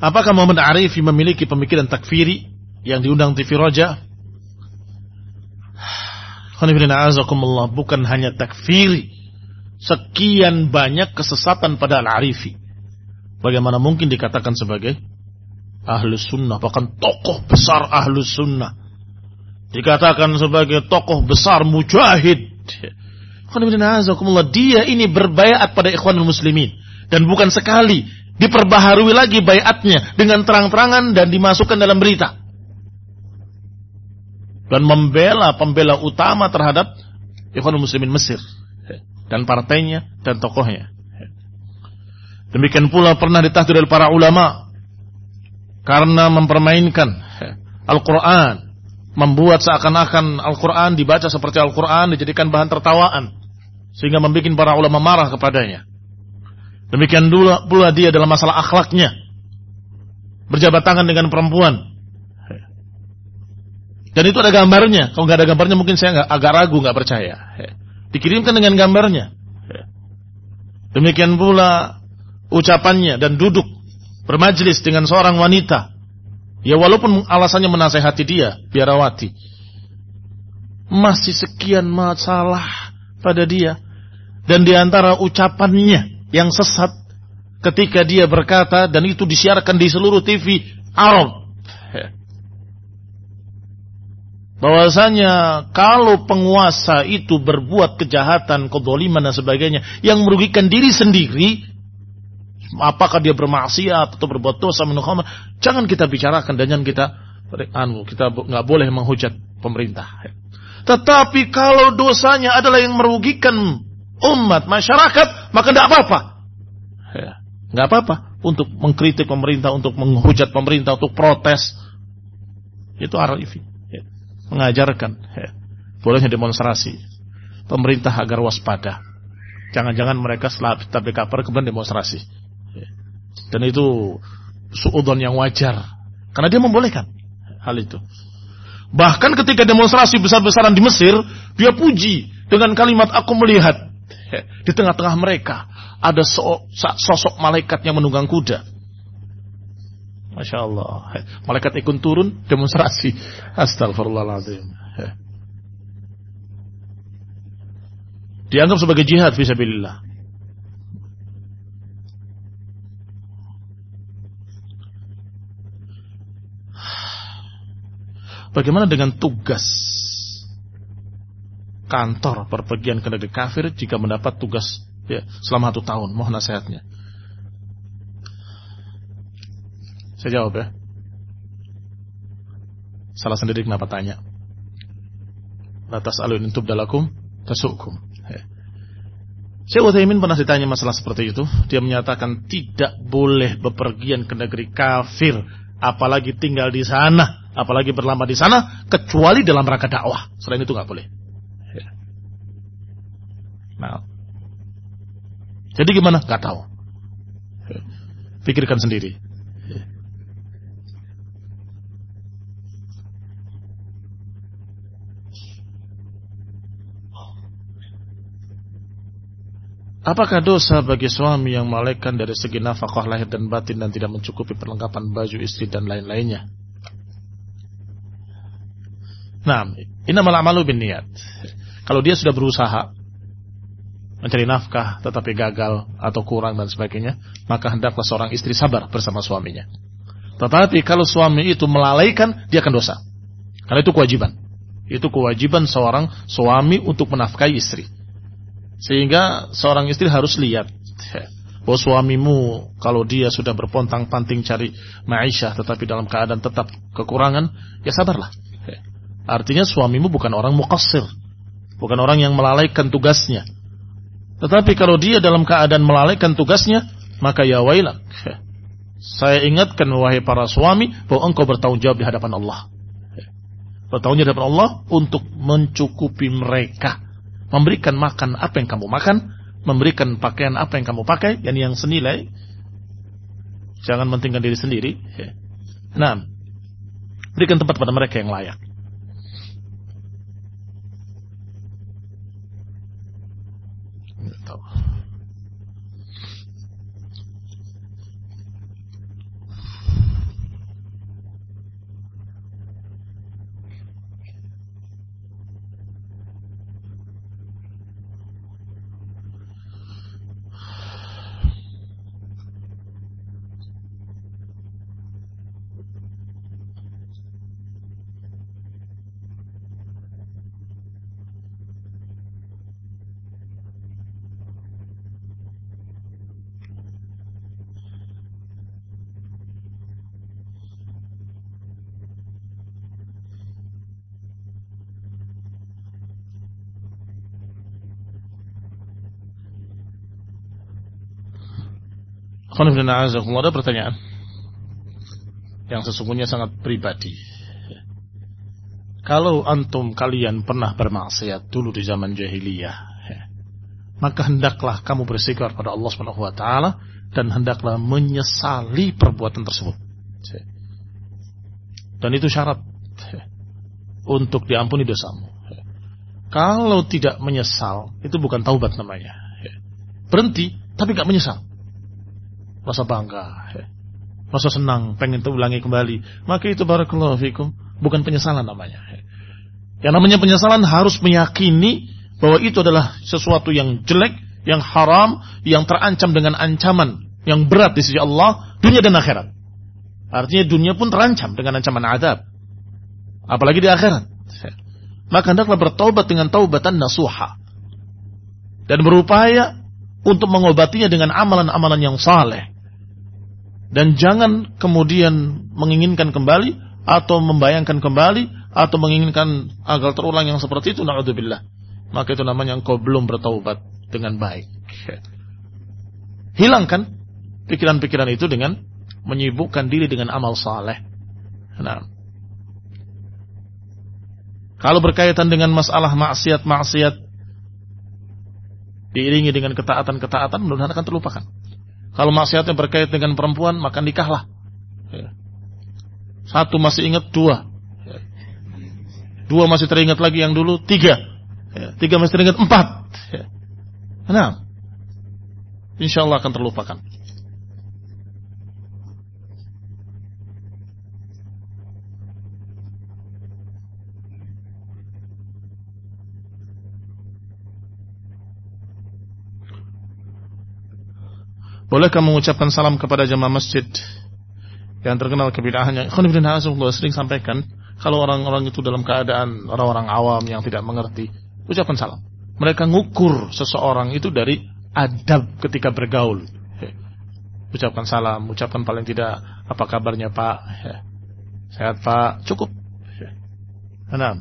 Apakah Muhammad Arifi memiliki pemikiran takfiri yang diundang TV Roja? Bukan hanya takfiri, sekian banyak kesesatan pada Al-Arifi. Bagaimana mungkin dikatakan sebagai Ahlus Sunnah, bahkan tokoh besar Ahlus Sunnah, dikatakan sebagai tokoh besar mujahid. Dia ini berbaiat pada Ikhwanul Muslimin, dan bukan sekali, diperbaharui lagi baiatnya dengan terang-terangan dan dimasukkan dalam berita, dan pembela utama terhadap Ikhwanul Muslimin Mesir dan partainya dan tokohnya. Demikian pula pernah ditahdir oleh para ulama karena mempermainkan Al-Quran, membuat seakan-akan Al-Quran dibaca seperti Al-Quran, dijadikan bahan tertawaan, sehingga membuat para ulama marah kepadanya. Demikian pula dia dalam masalah akhlaknya, berjabat tangan dengan perempuan. Dan itu ada gambarnya. Kalau nggak ada gambarnya mungkin saya agak ragu, nggak percaya. Dikirimkan dengan gambarnya. Demikian pula ucapannya dan duduk bermajlis dengan seorang wanita. Ya walaupun alasannya menasehati dia, biarawati, masih sekian masalah pada dia. Dan diantara ucapannya yang sesat ketika dia berkata, dan itu disiarkan di seluruh TV Arab, bahwasanya kalau penguasa itu berbuat kejahatan, kezaliman dan sebagainya yang merugikan diri sendiri, apakah dia bermaksiat atau berbuat dosa minum khamr, jangan kita bicarakan dan jangan kita nggak boleh menghujat pemerintah. Tetapi kalau dosanya adalah yang merugikan umat, masyarakat, maka tidak apa-apa. Nggak apa-apa untuk mengkritik pemerintah, untuk menghujat pemerintah, untuk protes. Itu Arifi mengajarkan bolehnya demonstrasi pemerintah agar waspada. Jangan-jangan mereka setelah tablik akbar kemudian demonstrasi. Dan itu suudzon yang wajar, karena dia membolehkan hal itu. Bahkan ketika demonstrasi besar-besaran di Mesir, dia puji dengan kalimat, aku melihat di tengah-tengah mereka ada sosok malaikat yang menunggang kuda. Masya Allah, malaikat ikut turun demonstrasi. Astagfirullahaladzim. Dianggap sebagai jihad fisabilillah. Bagaimana dengan tugas kantor perpergian ke negeri kafir jika mendapat tugas selama 1 tahun? Mohon nasihatnya. Saya jawab ya. Salah sendiri kenapa tanya. La tas'alun in tubdalakum tasukum. Syekh Utsaimin pernah ditanya masalah seperti itu. Dia menyatakan tidak boleh bepergian ke negeri kafir, apalagi tinggal di sana, apalagi berlama di sana, kecuali dalam rangka dakwah. Selain itu nggak boleh. Nah, jadi gimana? Gak tahu. Pikirkan sendiri. Apakah dosa bagi suami yang melalaikan dari segi nafkah lahir dan batin dan tidak mencukupi perlengkapan baju istri dan lain-lainnya? Nah, innamal a'malu binniyat. Kalau dia sudah berusaha mencari nafkah tetapi gagal atau kurang dan sebagainya, maka hendaklah seorang istri sabar bersama suaminya. Tetapi kalau suami itu melalaikan, dia akan dosa. Karena itu kewajiban. Itu kewajiban seorang suami untuk menafkahi istri. Sehingga seorang istri harus lihat bahwa suamimu kalau dia sudah berpontang-panting cari ma'isyah tetapi dalam keadaan tetap kekurangan, ya sabarlah. Artinya suamimu bukan orang muqassir, bukan orang yang melalaikan tugasnya. Tetapi kalau dia dalam keadaan melalaikan tugasnya, maka ya wailak. Saya ingatkan wahai para suami bahwa engkau bertanggung jawab di hadapan Allah. Bertanggung jawab di hadapan Allah untuk mencukupi mereka. Memberikan makan apa yang kamu makan, memberikan pakaian apa yang kamu pakai, yang senilai. Jangan mentingkan diri sendiri. Nah, berikan tempat pada mereka yang layak. Ada pertanyaan yang sesungguhnya sangat pribadi. Kalau antum kalian pernah bermaksiat dulu di zaman jahiliyah, maka hendaklah kamu beristighfar pada Allah Subhanahu wa taala dan hendaklah menyesali perbuatan tersebut. Dan itu syarat untuk diampuni dosamu. Kalau tidak menyesal, itu bukan taubat namanya. Berhenti, tapi gak menyesal. Rasa bangga, rasa senang, pengen terulangi kembali. Maka itu barakallahu fikum, bukan penyesalan namanya. Yang namanya penyesalan harus meyakini bahwa itu adalah sesuatu yang jelek, yang haram, yang terancam dengan ancaman yang berat di sisi Allah, dunia dan akhirat. Artinya dunia pun terancam dengan ancaman azab, apalagi di akhirat. Maka hendaklah bertaubat dengan taubatan nasuha dan berupaya untuk mengobatinya dengan amalan-amalan yang saleh. Dan jangan kemudian menginginkan kembali atau membayangkan kembali atau menginginkan agar terulang yang seperti itu, na'udzubillah. Maka itu namanya engkau belum bertaubat dengan baik. Hilangkan pikiran-pikiran itu dengan menyibukkan diri dengan amal saleh. Nah, kalau berkaitan dengan masalah maksiat-maksiat diiringi dengan ketaatan-ketaatan, mudah-mudahan akan terlupakan. Kalau maksiatnya berkait dengan perempuan, maka nikahlah. Satu masih ingat, dua. Dua masih teringat lagi yang dulu, tiga. Tiga masih teringat, empat. Nah, insya Allah akan terlupakan. Bolehkah mengucapkan salam kepada jamaah masjid yang terkenal kebid'ahannya? Sering sampaikan, kalau orang-orang itu dalam keadaan orang-orang awam yang tidak mengerti, ucapkan salam. Mereka ngukur seseorang itu dari adab ketika bergaul. Ucapkan salam, ucapkan paling tidak, apa kabarnya Pak? Sehat Pak, cukup. Nah,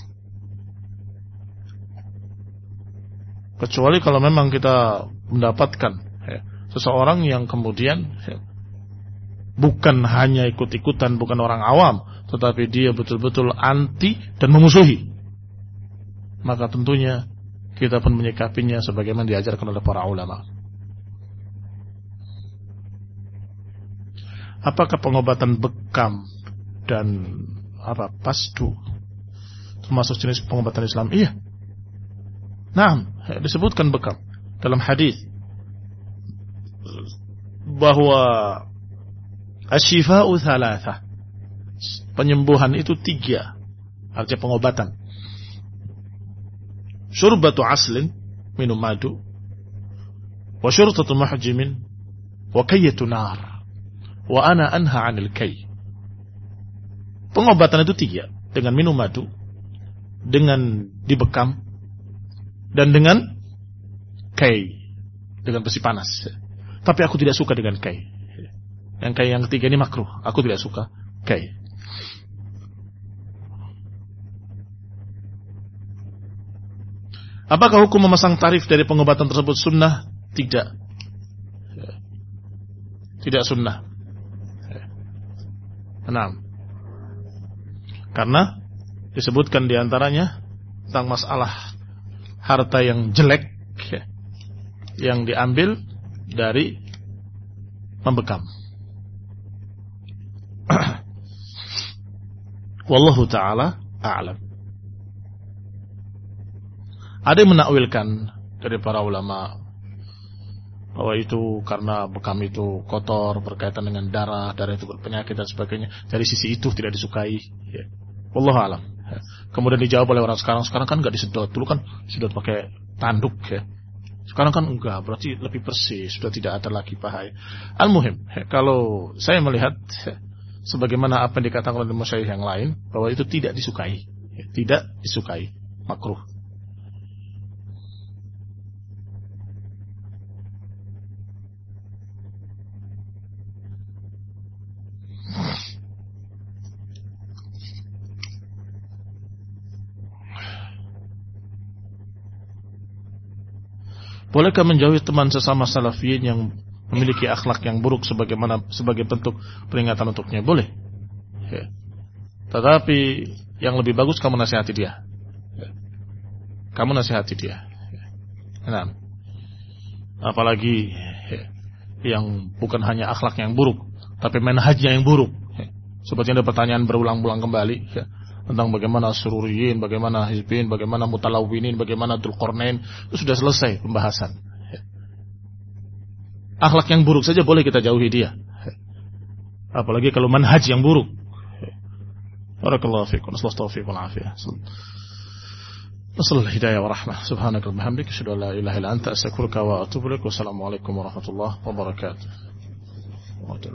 kecuali kalau memang kita mendapatkan seseorang yang kemudian bukan hanya ikut-ikutan, bukan orang awam, tetapi dia betul-betul anti dan memusuhi, maka tentunya kita pun menyikapinya sebagaimana diajarkan oleh para ulama. Apakah pengobatan bekam dan pasdu termasuk jenis pengobatan Islam? Iya. Nah, disebutkan bekam dalam hadis bahwa asyifa'u thalatha, penyembuhan itu 3, artinya pengobatan. Syurbatu aslin, minum madu, wa syurtatu mahjimin, wa kayyatu nar, wa ana anha 'anil kay. Pengobatan itu 3, dengan minum madu, dengan dibekam, dan dengan kay, dengan besi panas. Tapi aku tidak suka dengan kay. Yang kay yang ketiga ini makruh. Aku tidak suka kay. Apakah hukum memasang tarif dari pengobatan tersebut sunnah? Tidak. Tidak sunnah. Enam. Karena disebutkan diantaranya tentang masalah harta yang jelek yang diambil dari membekam. Wallahu ta'ala a'lam. Ada yang menakwilkan dari para ulama bahwa itu karena bekam itu kotor, berkaitan dengan darah itu berpenyakit dan sebagainya. Dari sisi itu tidak disukai. Wallahu a'lam. Kemudian dijawab oleh orang sekarang kan nggak disedot, dulu kan sedot pakai tanduk ya. Sekarang kan enggak, berarti lebih bersih, sudah tidak ada lagi bahaya. Al-muhim, kalau saya melihat sebagaimana apa yang dikatakan oleh masyayikh yang lain, bahwa itu tidak disukai, makruh. Bolehkah menjauhi teman sesama salafiyin yang memiliki akhlak yang buruk sebagai bentuk peringatan untuknya, boleh. Ya. Tetapi yang lebih bagus kamu nasihati dia. Ya. Kamu nasihati dia. Ya. Nah, apalagi yang bukan hanya akhlak yang buruk, tapi manhajnya yang buruk. Seperti ada pertanyaan berulang-ulang kembali tentang bagaimana sururiyin, bagaimana hizbin, bagaimana mutalawwinin, bagaimana Dzulqarnain, itu sudah selesai pembahasan. Akhlak yang buruk saja boleh kita jauhi dia. Apalagi kalau manhaj yang buruk. Barakallahu fiikum, nasallallahu taufiq wal afiyah. Nasallahu hidayah wa rahmah. Subhanaka wa bihamdika, asyhadu an la ilaha illa anta, astaghfiruka wa atubu ilaik. Wassalamu alaikum warahmatullahi wabarakatuh.